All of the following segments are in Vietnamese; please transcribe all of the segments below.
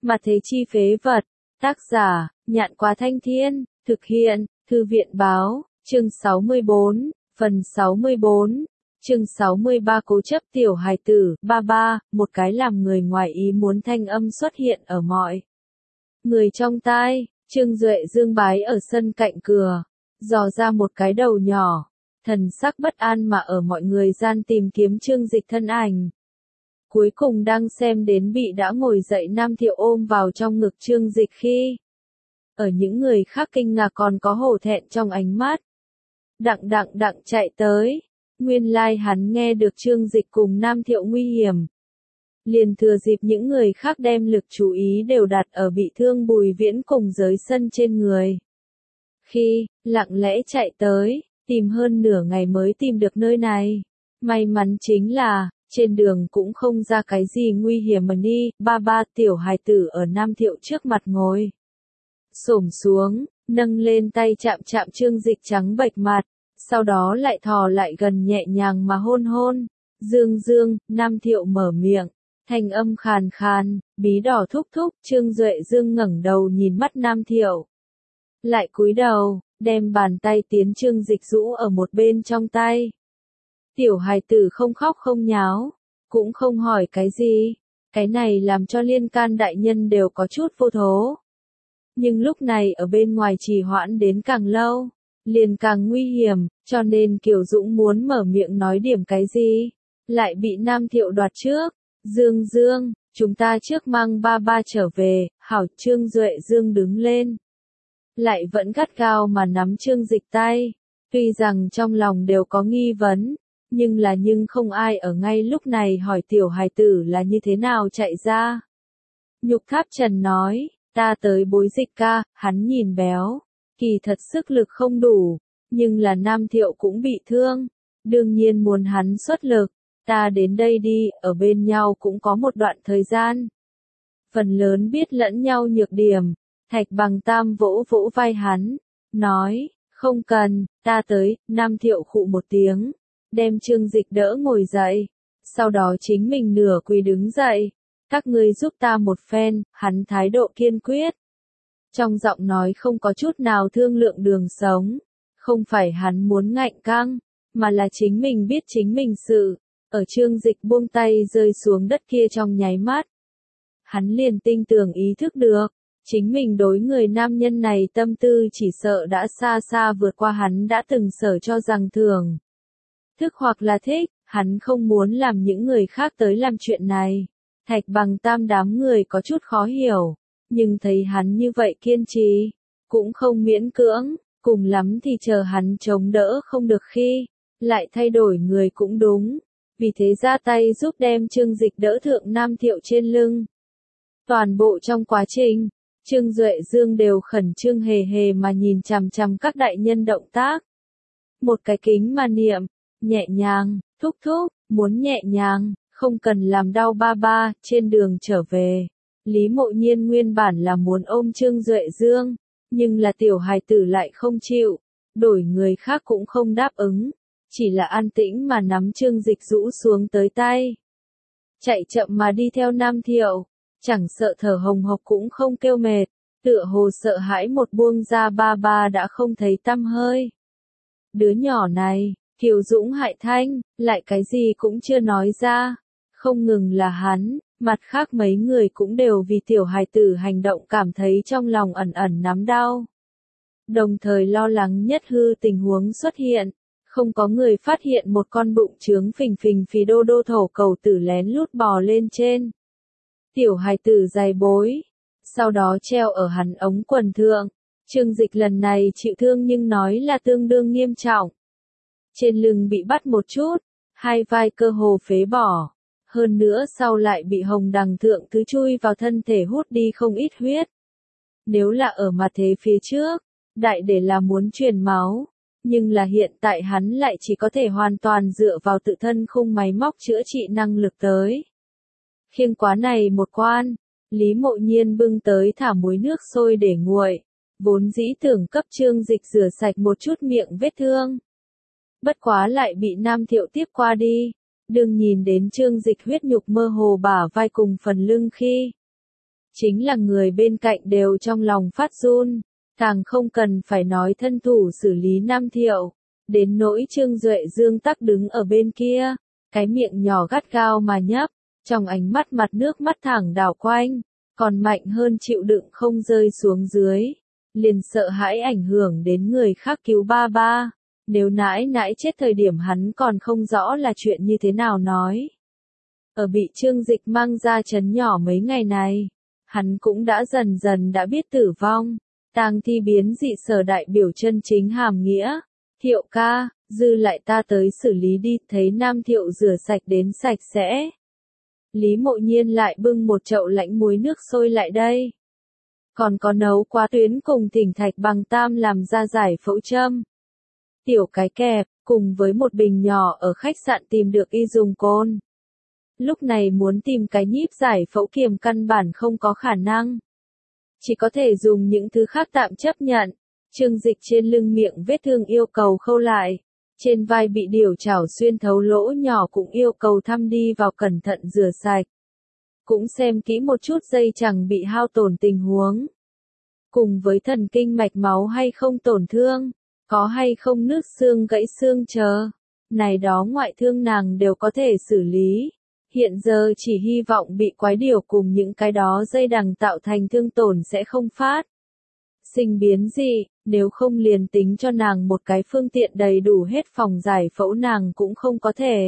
Mà thế chi phế vật. Tác giả, Nhạn Quá Thanh Thiên, thực hiện, Thư viện báo, chương 64, phần 64, chương 63 cố chấp tiểu hài tử, ba, một cái làm người ngoài ý muốn thanh âm xuất hiện ở mọi người trong tai. Trương Duệ Dương bái ở sân cạnh cửa, dò ra một cái đầu nhỏ, thần sắc bất an mà ở mọi người gian tìm kiếm Trương Dịch thân ảnh. Cuối cùng đang xem đến bị đã ngồi dậy Nam Thiệu ôm vào trong ngực Trương Dịch khi ở những người khác kinh ngạc còn có hổ thẹn trong ánh mắt. Đặng chạy tới, nguyên lai hắn nghe được Trương Dịch cùng Nam Thiệu nguy hiểm. Liền thừa dịp những người khác đem lực chú ý đều đặt ở bị thương Bùi Viễn cùng giới sân trên người. Khi, lặng lẽ chạy tới, tìm hơn nửa ngày mới tìm được nơi này. May mắn chính là, trên đường cũng không ra cái gì nguy hiểm mà đi, ba tiểu hài tử ở Nam Thiệu trước mặt ngồi. Xổm xuống, nâng lên tay chạm Trương Dịch trắng bệch mặt, sau đó lại thò lại gần nhẹ nhàng mà hôn hôn. Dương, Nam Thiệu mở miệng, thanh âm khàn khàn, bí đỏ thúc, Trương Duệ Dương ngẩng đầu nhìn mắt Nam Thiệu. Lại cúi đầu, đem bàn tay tiến Trương Dịch rũ ở một bên trong tay. Tiểu hài tử không khóc không nháo, cũng không hỏi cái gì, cái này làm cho Liên Can đại nhân đều có chút vô thố. Nhưng lúc này ở bên ngoài trì hoãn đến càng lâu, liền càng nguy hiểm, cho nên Kiều Dũng muốn mở miệng nói điểm cái gì, lại bị Nam Thiệu đoạt trước. Dương, chúng ta trước mang ba trở về, hảo. Trương Duệ Dương đứng lên, lại vẫn gắt gao mà nắm Trương Dịch tay, tuy rằng trong lòng đều có nghi vấn, nhưng không ai ở ngay lúc này hỏi tiểu hài tử là như thế nào chạy ra. Nhục Tháp Trần nói, ta tới bối Dịch ca, hắn nhìn béo, kỳ thật sức lực không đủ, nhưng là Nam Thiệu cũng bị thương, đương nhiên muốn hắn xuất lực, ta đến đây đi, ở bên nhau cũng có một đoạn thời gian. Phần lớn biết lẫn nhau nhược điểm, Thạch Bằng Tam vỗ vai hắn, nói, không cần, ta tới. Nam Thiệu khụ một tiếng, đem Trương Dịch đỡ ngồi dậy, sau đó chính mình nửa quỳ đứng dậy, các ngươi giúp ta một phen, hắn thái độ kiên quyết. Trong giọng nói không có chút nào thương lượng đường sống, không phải hắn muốn ngạnh căng, mà là chính mình biết chính mình sự, ở Trương Dịch buông tay rơi xuống đất kia trong nháy mắt. Hắn liền tinh tường ý thức được, chính mình đối người nam nhân này tâm tư chỉ sợ đã xa vượt qua hắn đã từng sở cho rằng thường. Thức hoặc là thích, hắn không muốn làm những người khác tới làm chuyện này. Thạch Bằng Tam đám người có chút khó hiểu, nhưng thấy hắn như vậy kiên trì, cũng không miễn cưỡng, cùng lắm thì chờ hắn chống đỡ không được khi, lại thay đổi người cũng đúng, vì thế ra tay giúp đem Trương Dịch đỡ thượng Nam Thiệu trên lưng. Toàn bộ trong quá trình, Trương Duệ Dương đều khẩn trương hề mà nhìn chằm các đại nhân động tác. Một cái kính mà niệm, nhẹ nhàng, thúc, muốn nhẹ nhàng, không cần làm đau ba. Trên đường trở về, Lý Mộ Nhiên nguyên bản là muốn ôm Trương Duệ Dương, nhưng là tiểu hài tử lại không chịu, đổi người khác cũng không đáp ứng, chỉ là an tĩnh mà nắm Trương Dịch rũ xuống tới tay. Chạy chậm mà đi theo Nam Thiệu, chẳng sợ thở hồng hộc cũng không kêu mệt, tựa hồ sợ hãi một buông ra ba đã không thấy tăm hơi. Đứa nhỏ này, Kiều Dũng hại thanh, lại cái gì cũng chưa nói ra, không ngừng là hắn, mặt khác mấy người cũng đều vì tiểu hài tử hành động cảm thấy trong lòng ẩn nắm đau. Đồng thời lo lắng nhất hư tình huống xuất hiện, không có người phát hiện một con bụng trướng phình phì đô thổ cầu tử lén lút bò lên trên tiểu hài tử dày bối, sau đó treo ở hắn ống quần thượng. Trương Dịch lần này chịu thương nhưng nói là tương đương nghiêm trọng. Trên lưng bị bắt một chút, hai vai cơ hồ phế bỏ, hơn nữa sau lại bị hồng đằng thượng thứ chui vào thân thể hút đi không ít huyết. Nếu là ở mặt thế phía trước, đại để là muốn truyền máu, nhưng là hiện tại hắn lại chỉ có thể hoàn toàn dựa vào tự thân khung máy móc chữa trị năng lực tới. Khiêng quá này một quan, Lý Mộ Nhiên bưng tới thả muối nước sôi để nguội, vốn dĩ tưởng cấp Trương Dịch rửa sạch một chút miệng vết thương. Bất quá lại bị Nam Thiệu tiếp qua đi, đừng nhìn đến Trương Dịch huyết nhục mơ hồ bả vai cùng phần lưng khi chính là người bên cạnh đều trong lòng phát run, càng không cần phải nói thân thủ xử lý Nam Thiệu. Đến nỗi Trương Duệ Dương tắc đứng ở bên kia, cái miệng nhỏ gắt gao mà nhấp, trong ánh mắt mặt nước mắt thẳng đảo quanh, còn mạnh hơn chịu đựng không rơi xuống dưới, liền sợ hãi ảnh hưởng đến người khác cứu ba ba. Nếu nãi nãi chết thời điểm hắn còn không rõ là chuyện như thế nào nói. Ở bị Trương Dịch mang ra trấn nhỏ mấy ngày này, hắn cũng đã dần dần đã biết tử vong, tang thi biến dị sở đại biểu chân chính hàm nghĩa. Thiệu ca, dư lại ta tới xử lý đi, thấy Nam Thiệu rửa sạch đến sạch sẽ. Lý Mộ Nhiên lại bưng một chậu lạnh muối nước sôi lại đây. Còn có nấu quá tuyến cùng thỉnh thạch bằng tam làm ra giải phẫu châm. Tiểu cái kẹp, cùng với một bình nhỏ ở khách sạn tìm được y dùng côn. Lúc này muốn tìm cái nhíp giải phẫu kiềm căn bản không có khả năng. Chỉ có thể dùng những thứ khác tạm chấp nhận. Trương Dịch trên lưng miệng vết thương yêu cầu khâu lại. Trên vai bị điểu chảo xuyên thấu lỗ nhỏ cũng yêu cầu thăm đi vào cẩn thận rửa sạch. Cũng xem kỹ một chút dây chẳng bị hao tổn tình huống. Cùng với thần kinh mạch máu hay không tổn thương, có hay không nứt xương gãy xương chờ. Này đó ngoại thương nàng đều có thể xử lý. Hiện giờ chỉ hy vọng bị quái điểu cùng những cái đó dây đằng tạo thành thương tổn sẽ không phát sinh biến gì, nếu không liền tính cho nàng một cái phương tiện đầy đủ hết phòng giải phẫu nàng cũng không có thể.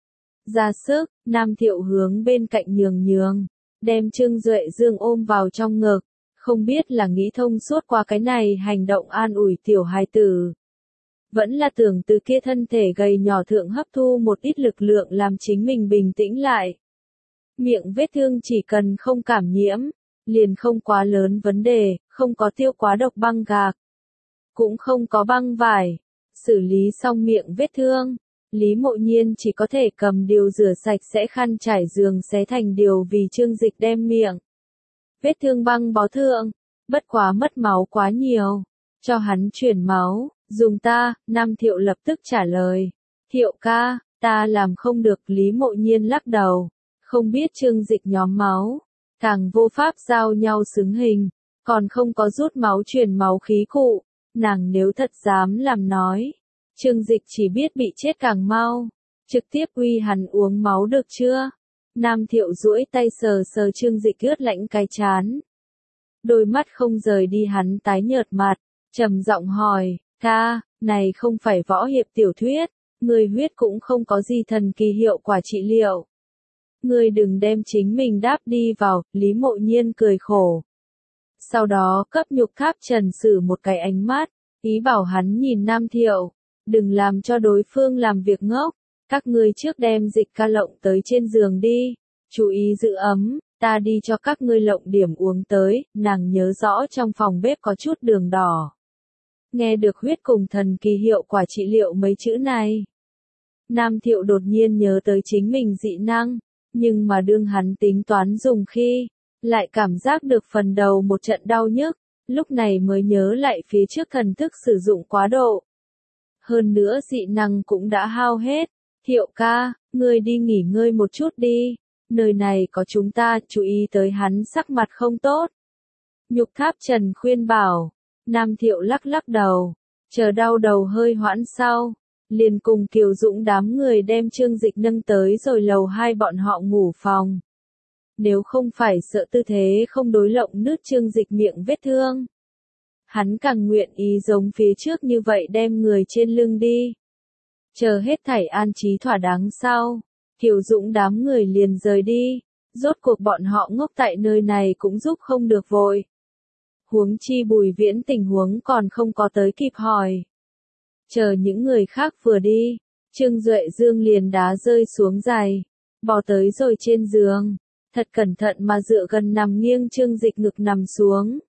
Ra sức, Nam Thiệu hướng bên cạnh nhường, đem Trương Duệ Dương ôm vào trong ngực, không biết là nghĩ thông suốt qua cái này hành động an ủi tiểu hài tử. Vẫn là tưởng từ kia thân thể gầy nhỏ thượng hấp thu một ít lực lượng làm chính mình bình tĩnh lại. Miệng vết thương chỉ cần không cảm nhiễm, liền không quá lớn vấn đề, không có tiêu quá độc băng gạc, cũng không có băng vải. Xử lý xong miệng vết thương, Lý Mộ Nhiên chỉ có thể cầm điều rửa sạch sẽ khăn trải giường xé thành điều vì Trương Dịch đem miệng vết thương băng bó thượng, bất quá mất máu quá nhiều, cho hắn chuyển máu. Dùng ta, Nam Thiệu lập tức trả lời. Thiệu ca, ta làm không được. Lý Mộ Nhiên lắc đầu. Không biết Trương Dịch nhóm máu, càng vô pháp giao nhau xứng hình, còn không có rút máu truyền máu khí cụ. Nàng nếu thật dám làm nói, Trương Dịch chỉ biết bị chết càng mau. Trực tiếp uy hắn uống máu được chưa? Nam Thiệu duỗi tay sờ sờ Trương Dịch ướt lạnh cái chán. Đôi mắt không rời đi hắn tái nhợt mặt, trầm giọng hỏi. Ca, này không phải võ hiệp tiểu thuyết, người huyết cũng không có gì thần kỳ hiệu quả trị liệu. Người đừng đem chính mình đáp đi vào. Lý Mộ Nhiên cười khổ. Sau đó cấp Nhục Tháp Trần sử một cái ánh mắt, ý bảo hắn nhìn Nam Thiệu, đừng làm cho đối phương làm việc ngốc, các ngươi trước đem Dịch ca lộng tới trên giường đi, chú ý giữ ấm, ta đi cho các ngươi lộng điểm uống tới. Nàng nhớ rõ trong phòng bếp có chút đường đỏ. Nghe được huyết cùng thần kỳ hiệu quả trị liệu mấy chữ này, Nam Thiệu đột nhiên nhớ tới chính mình dị năng, nhưng mà đương hắn tính toán dùng khi, lại cảm giác được phần đầu một trận đau nhức, lúc này mới nhớ lại phía trước thần thức sử dụng quá độ. Hơn nữa dị năng cũng đã hao hết. Thiệu ca, ngươi đi nghỉ ngơi một chút đi, nơi này có chúng ta. Chú ý tới hắn sắc mặt không tốt. Nhục Tháp Trần khuyên bảo. Nam Thiệu lắc lắc đầu, chờ đau đầu hơi hoãn sau, liền cùng Kiều Dũng đám người đem Trương Dịch nâng tới rồi lầu 2 bọn họ ngủ phòng. Nếu không phải sợ tư thế không đối lộng nứt Trương Dịch miệng vết thương, hắn càng nguyện ý giống phía trước như vậy đem người trên lưng đi. Chờ hết thảy an trí thỏa đáng sau, Kiều Dũng đám người liền rời đi, rốt cuộc bọn họ ngốc tại nơi này cũng giúp không được vội. Huống chi Bùi Viễn tình huống còn không có tới kịp hỏi. Chờ những người khác vừa đi, Trương Duệ Dương liền đá rơi xuống giày, bò tới rồi trên giường, thật cẩn thận mà dựa gần nằm nghiêng Trương Dịch ngực nằm xuống.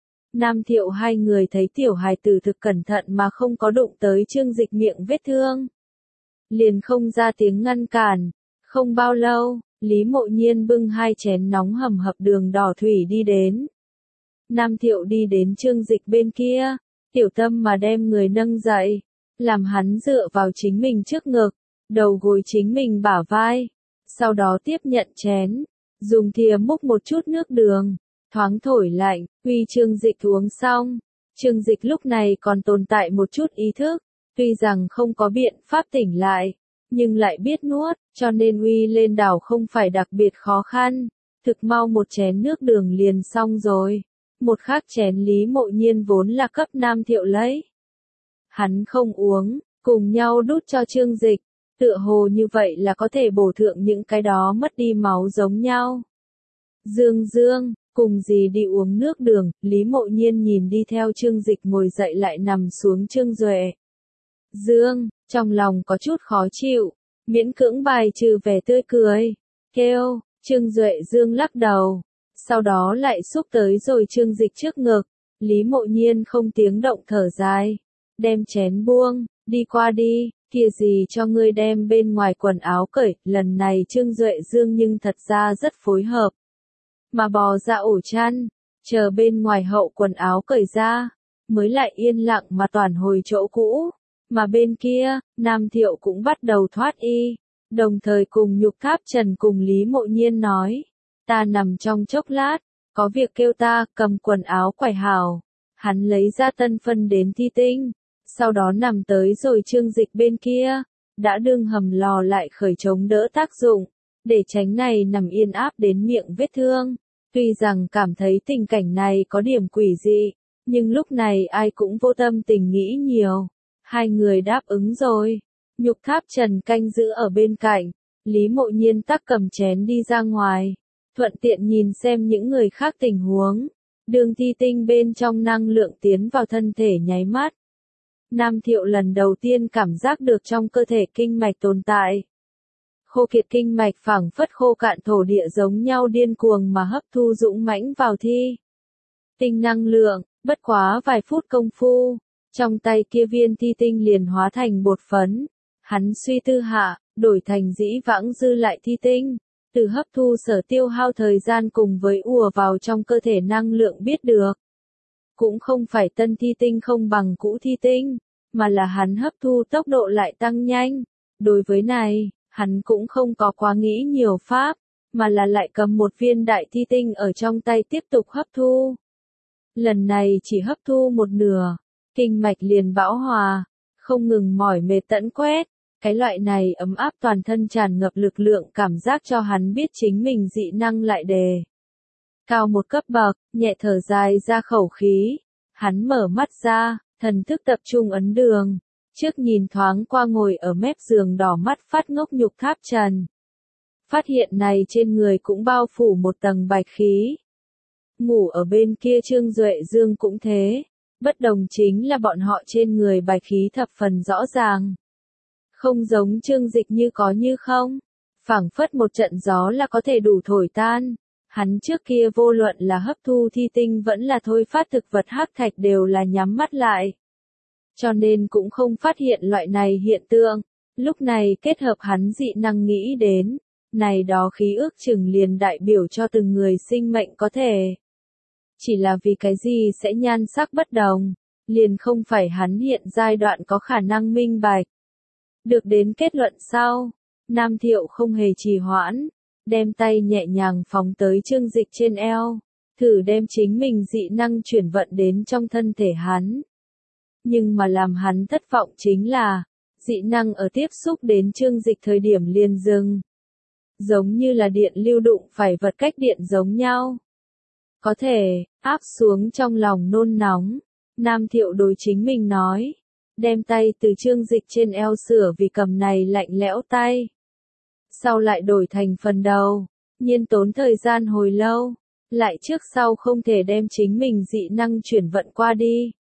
Nam Thiệu hai người thấy tiểu hài tử thực cẩn thận mà không có đụng tới Trương Dịch miệng vết thương, liền không ra tiếng ngăn cản. Không bao lâu, Lý Mộ Nhiên bưng 2 chén nóng hầm hập đường đỏ thủy đi đến. Nam Thiệu đi đến Trương Dịch bên kia, tiểu tâm mà đem người nâng dậy, làm hắn dựa vào chính mình trước ngực, đầu gối chính mình bả vai, sau đó tiếp nhận chén, dùng thìa múc một chút nước đường, thoáng thổi lạnh, uy Trương Dịch uống xong. Trương Dịch lúc này còn tồn tại một chút ý thức, tuy rằng không có biện pháp tỉnh lại, nhưng lại biết nuốt, cho nên uy lên đảo không phải đặc biệt khó khăn. Thực mau một chén nước đường liền xong rồi. Một khác chén Lý Mộ Nhiên vốn là cấp Nam Thiệu lấy. Hắn không uống, cùng nhau đút cho Trương Dịch, tựa hồ như vậy là có thể bổ thượng những cái đó mất đi máu giống nhau. Dương Dương, cùng gì đi uống nước đường, Lý Mộ Nhiên nhìn đi theo Trương Dịch ngồi dậy lại nằm xuống Trương Duệ. Dương, trong lòng có chút khó chịu, miễn cưỡng bài trừ vẻ tươi cười, kêu, Trương Duệ Dương lắc đầu, sau đó lại xúc tới rồi Trương Dịch trước ngực, Lý Mộ Nhiên không tiếng động thở dài, đem chén buông, đi qua đi, kia gì cho ngươi đem bên ngoài quần áo cởi, lần này Trương Duệ Dương nhưng thật ra rất phối hợp. Mà bò ra ổ chăn, chờ bên ngoài hậu quần áo cởi ra, mới lại yên lặng mà toàn hồi chỗ cũ. Mà bên kia, Nam Thiệu cũng bắt đầu thoát y, đồng thời cùng Nhục Tháp Trần cùng Lý Mộ Nhiên nói, ta nằm trong chốc lát, có việc kêu ta, cầm quần áo quải hào. Hắn lấy ra tân phân đến thi tinh, sau đó nằm tới rồi Trương Dịch bên kia, đã đương hầm lò lại khởi chống đỡ tác dụng, để tránh này nằm yên áp đến miệng vết thương. Tuy rằng cảm thấy tình cảnh này có điểm quỷ dị, nhưng lúc này ai cũng vô tâm tình nghĩ nhiều. Hai người đáp ứng rồi. Nhục Tháp Trần canh giữ ở bên cạnh, Lý Mộ Nhiên tắc cầm chén đi ra ngoài, thuận tiện nhìn xem những người khác tình huống. Đường thi tinh bên trong năng lượng tiến vào thân thể nháy mắt. Nam Thiệu lần đầu tiên cảm giác được trong cơ thể kinh mạch tồn tại. Khô kiệt kinh mạch phảng phất khô cạn thổ địa giống nhau điên cuồng mà hấp thu dũng mãnh vào thi tinh năng lượng, bất quá vài phút công phu, trong tay kia viên thi tinh liền hóa thành bột phấn. Hắn suy tư hạ, đổi thành dĩ vãng dư lại thi tinh, từ hấp thu sở tiêu hao thời gian cùng với ùa vào trong cơ thể năng lượng biết được. Cũng không phải tân thi tinh không bằng cũ thi tinh, mà là hắn hấp thu tốc độ lại tăng nhanh. Đối với này, hắn cũng không có quá nghĩ nhiều pháp, mà là lại cầm một viên đại thi tinh ở trong tay tiếp tục hấp thu. Lần này chỉ hấp thu một nửa, kinh mạch liền bão hòa, không ngừng mỏi mệt tẫn quét. Cái loại này ấm áp toàn thân tràn ngập lực lượng cảm giác cho hắn biết chính mình dị năng lại đề cao một cấp bậc, nhẹ thở dài ra khẩu khí. Hắn mở mắt ra, thần thức tập trung ấn đường, trước nhìn thoáng qua ngồi ở mép giường đỏ mắt phát ngốc Nhục Tháp Trần. Phát hiện này trên người cũng bao phủ một tầng bạch khí. Ngủ ở bên kia Trương Duệ Dương cũng thế, bất đồng chính là bọn họ trên người bạch khí thập phần rõ ràng. Không giống Trương Dịch như có như không, phảng phất một trận gió là có thể đủ thổi tan. Hắn trước kia vô luận là hấp thu thi tinh vẫn là thôi phát thực vật hắc thạch đều là nhắm mắt lại. Cho nên cũng không phát hiện loại này hiện tượng. Lúc này kết hợp hắn dị năng nghĩ đến, này đó khí ước chừng liền đại biểu cho từng người sinh mệnh có thể. Chỉ là vì cái gì sẽ nhan sắc bất đồng, liền không phải hắn hiện giai đoạn có khả năng minh bạch. Được đến kết luận sau, Nam Thiệu không hề trì hoãn, đem tay nhẹ nhàng phóng tới Trương Dịch trên eo, thử đem chính mình dị năng chuyển vận đến trong thân thể hắn. Nhưng mà làm hắn thất vọng chính là, dị năng ở tiếp xúc đến Trương Dịch thời điểm liền dừng. Giống như là điện lưu đụng phải vật cách điện giống nhau. Có thể, áp xuống trong lòng nôn nóng, Nam Thiệu đối chính mình nói. Đem tay từ Trương Dịch trên eo sửa vì cầm này lạnh lẽo tay. Sau lại đổi thành phần đầu, nhiên tốn thời gian hồi lâu, lại trước sau không thể đem chính mình dị năng chuyển vận qua đi.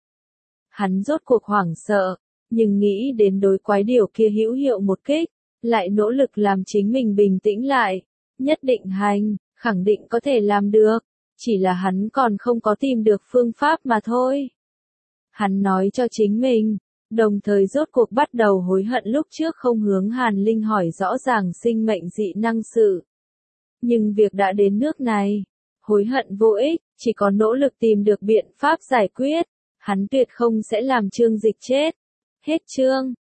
Hắn rốt cuộc hoảng sợ, nhưng nghĩ đến đối quái điều kia hữu hiệu một kích, lại nỗ lực làm chính mình bình tĩnh lại, nhất định hành, khẳng định có thể làm được, chỉ là hắn còn không có tìm được phương pháp mà thôi. Hắn nói cho chính mình. Đồng thời rốt cuộc bắt đầu hối hận lúc trước không hướng Hàn Linh hỏi rõ ràng sinh mệnh dị năng sự. Nhưng việc đã đến nước này, hối hận vô ích, chỉ có nỗ lực tìm được biện pháp giải quyết, hắn tuyệt không sẽ làm Trương Dịch chết. Hết chương.